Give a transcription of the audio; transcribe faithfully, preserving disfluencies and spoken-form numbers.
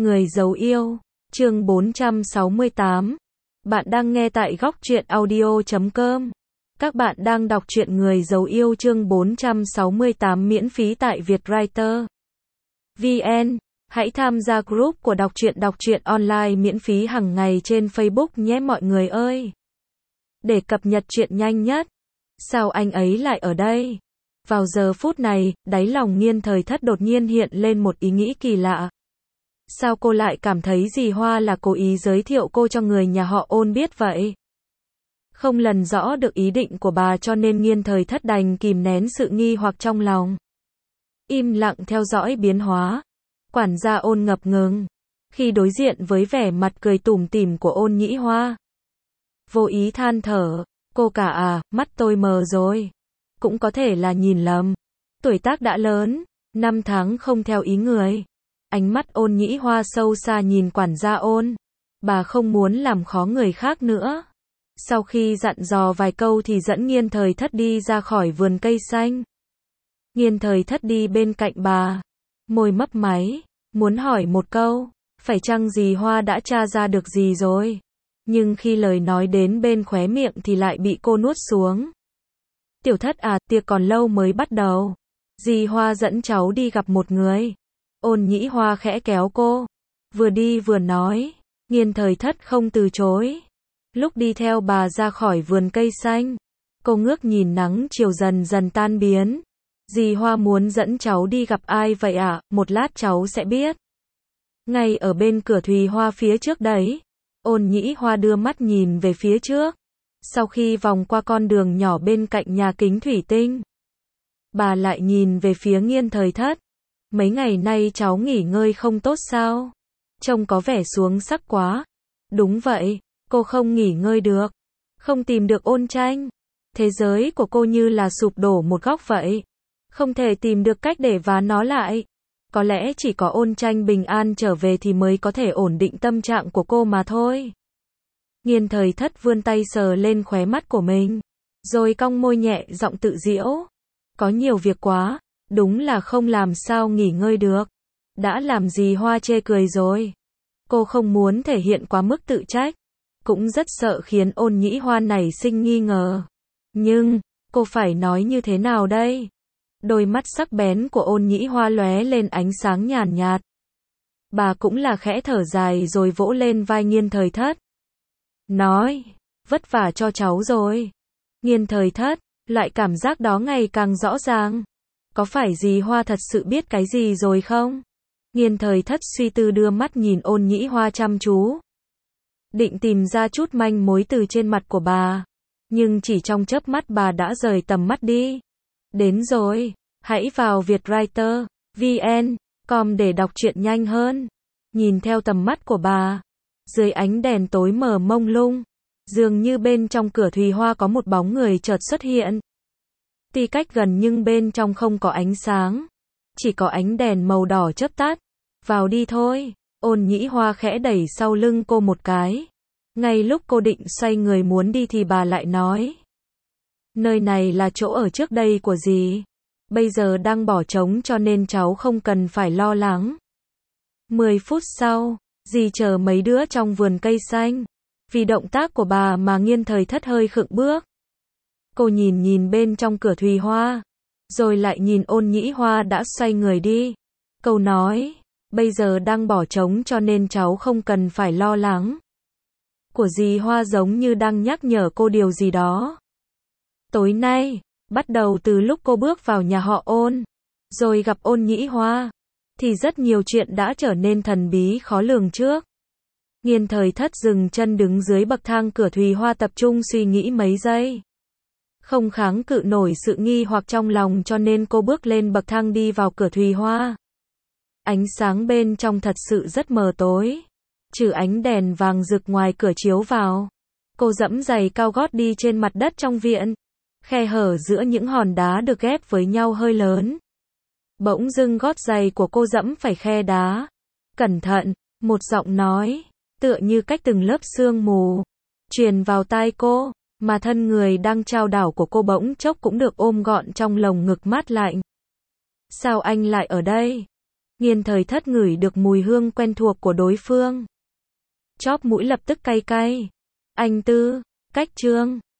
Người giấu yêu, chương bốn trăm sáu mươi tám. Bạn đang nghe tại góc truyện audio chấm com. Các bạn đang đọc truyện Người giấu yêu chương bốn trăm sáu mươi tám miễn phí tại Vietwriter. vê en. Hãy tham gia group của đọc truyện đọc truyện online miễn phí hàng ngày trên Facebook nhé mọi người ơi. Để cập nhật truyện nhanh nhất. Sao anh ấy lại ở đây? Vào giờ phút này, đáy lòng Nghiên Thời Thất đột nhiên hiện lên một ý nghĩ kỳ lạ. Sao cô lại cảm thấy dì Hoa là cố ý giới thiệu cô cho người nhà họ Ôn biết vậy? Không lần rõ được ý định của bà cho nên Nghiên Thời Thất đành kìm nén sự nghi hoặc trong lòng. Im lặng theo dõi biến hóa. Quản gia Ôn ngập ngừng. Khi đối diện với vẻ mặt cười tủm tỉm của Ôn Nhĩ Hoa. Vô ý than thở. Cô cả à, mắt tôi mờ rồi. Cũng có thể là nhìn lầm. Tuổi tác đã lớn. Năm tháng không theo ý người. Ánh mắt Ôn Nhĩ Hoa sâu xa nhìn quản gia Ôn. Bà không muốn làm khó người khác nữa. Sau khi dặn dò vài câu thì dẫn Nghiên Thời Thất đi ra khỏi vườn cây xanh. Nghiên Thời Thất đi bên cạnh bà. Môi mấp máy. Muốn hỏi một câu. Phải chăng dì Hoa đã tra ra được gì rồi? Nhưng khi lời nói đến bên khóe miệng thì lại bị cô nuốt xuống. Tiểu Thất à, tiệc còn lâu mới bắt đầu. Dì Hoa dẫn cháu đi gặp một người. Ôn Nhĩ Hoa khẽ kéo cô. Vừa đi vừa nói. Nghiên Thời Thất không từ chối. Lúc đi theo bà ra khỏi vườn cây xanh. Cô ngước nhìn nắng chiều dần dần tan biến. Dì Hoa muốn dẫn cháu đi gặp ai vậy ạ? À? Một lát cháu sẽ biết. Ngay ở bên cửa Thùy Hoa phía trước đấy. Ôn Nhĩ Hoa đưa mắt nhìn về phía trước. Sau khi vòng qua con đường nhỏ bên cạnh nhà kính thủy tinh. Bà lại nhìn về phía Nghiên Thời Thất. Mấy ngày nay cháu nghỉ ngơi không tốt sao? Trông có vẻ xuống sắc quá. Đúng vậy, cô không nghỉ ngơi được. Không tìm được Ôn Tranh. Thế giới của cô như là sụp đổ một góc vậy. Không thể tìm được cách để vá nó lại. Có lẽ chỉ có Ôn Tranh bình an trở về thì mới có thể ổn định tâm trạng của cô mà thôi. Nghiên Thời Thất vươn tay sờ lên khóe mắt của mình. Rồi cong môi nhẹ giọng tự giễu. Có nhiều việc quá. Đúng là không làm sao nghỉ ngơi được. Đã làm gì Hoa chê cười rồi. Cô không muốn thể hiện quá mức tự trách. Cũng rất sợ khiến Ôn Nhĩ Hoa nảy sinh nghi ngờ. Nhưng, cô phải nói như thế nào đây? Đôi mắt sắc bén của Ôn Nhĩ Hoa lóe lên ánh sáng nhàn nhạt. Bà cũng là khẽ thở dài rồi vỗ lên vai Nghiên Thời Thất. Nói, vất vả cho cháu rồi. Nghiên Thời Thất, loại cảm giác đó ngày càng rõ ràng. Có phải dì Hoa thật sự biết cái gì rồi không? Nghiên Thời Thất suy tư đưa mắt nhìn Ôn Nhĩ Hoa chăm chú. Định tìm ra chút manh mối từ trên mặt của bà. Nhưng chỉ trong chớp mắt bà đã rời tầm mắt đi. Đến rồi, hãy vào Vietwriter, vê en, com để đọc truyện nhanh hơn. Nhìn theo tầm mắt của bà. Dưới ánh đèn tối mờ mông lung. Dường như bên trong cửa Thùy Hoa có một bóng người chợt xuất hiện. Tuy cách gần nhưng bên trong không có ánh sáng. Chỉ có ánh đèn màu đỏ chớp tắt. Vào đi thôi. Ôn Nhĩ Hoa khẽ đẩy sau lưng cô một cái. Ngay lúc cô định xoay người muốn đi thì bà lại nói. Nơi này là chỗ ở trước đây của dì. Bây giờ đang bỏ trống cho nên cháu không cần phải lo lắng. Mười phút sau, dì chờ mấy đứa trong vườn cây xanh. Vì động tác của bà mà Nghiên Thời Thất hơi khựng bước. Cô nhìn nhìn bên trong cửa Thùy Hoa. Rồi lại nhìn Ôn Nhĩ Hoa đã xoay người đi. Câu nói. Bây giờ đang bỏ trống cho nên cháu không cần phải lo lắng. Của dì Hoa giống như đang nhắc nhở cô điều gì đó. Tối nay, bắt đầu từ lúc cô bước vào nhà họ Ôn. Rồi gặp Ôn Nhĩ Hoa. Thì rất nhiều chuyện đã trở nên thần bí khó lường trước. Nghiên Thời Thất dừng chân đứng dưới bậc thang cửa Thùy Hoa tập trung suy nghĩ mấy giây. Không kháng cự nổi sự nghi hoặc trong lòng cho nên cô bước lên bậc thang đi vào cửa Thùy Hoa. Ánh sáng bên trong thật sự rất mờ tối. Trừ ánh đèn vàng rực ngoài cửa chiếu vào. Cô dẫm giày cao gót đi trên mặt đất trong viện. Khe hở giữa những hòn đá được ghép với nhau hơi lớn. Bỗng dưng gót giày của cô dẫm phải khe đá. Cẩn thận, một giọng nói, tựa như cách từng lớp sương mù, truyền vào tai cô. Mà thân người đang trao đảo của cô bỗng chốc cũng được ôm gọn trong lồng ngực mát lạnh. Sao anh lại ở đây? Nghiên Thời Thất ngửi được mùi hương quen thuộc của đối phương. Chóp mũi lập tức cay cay. Anh Tư, Cách Trương,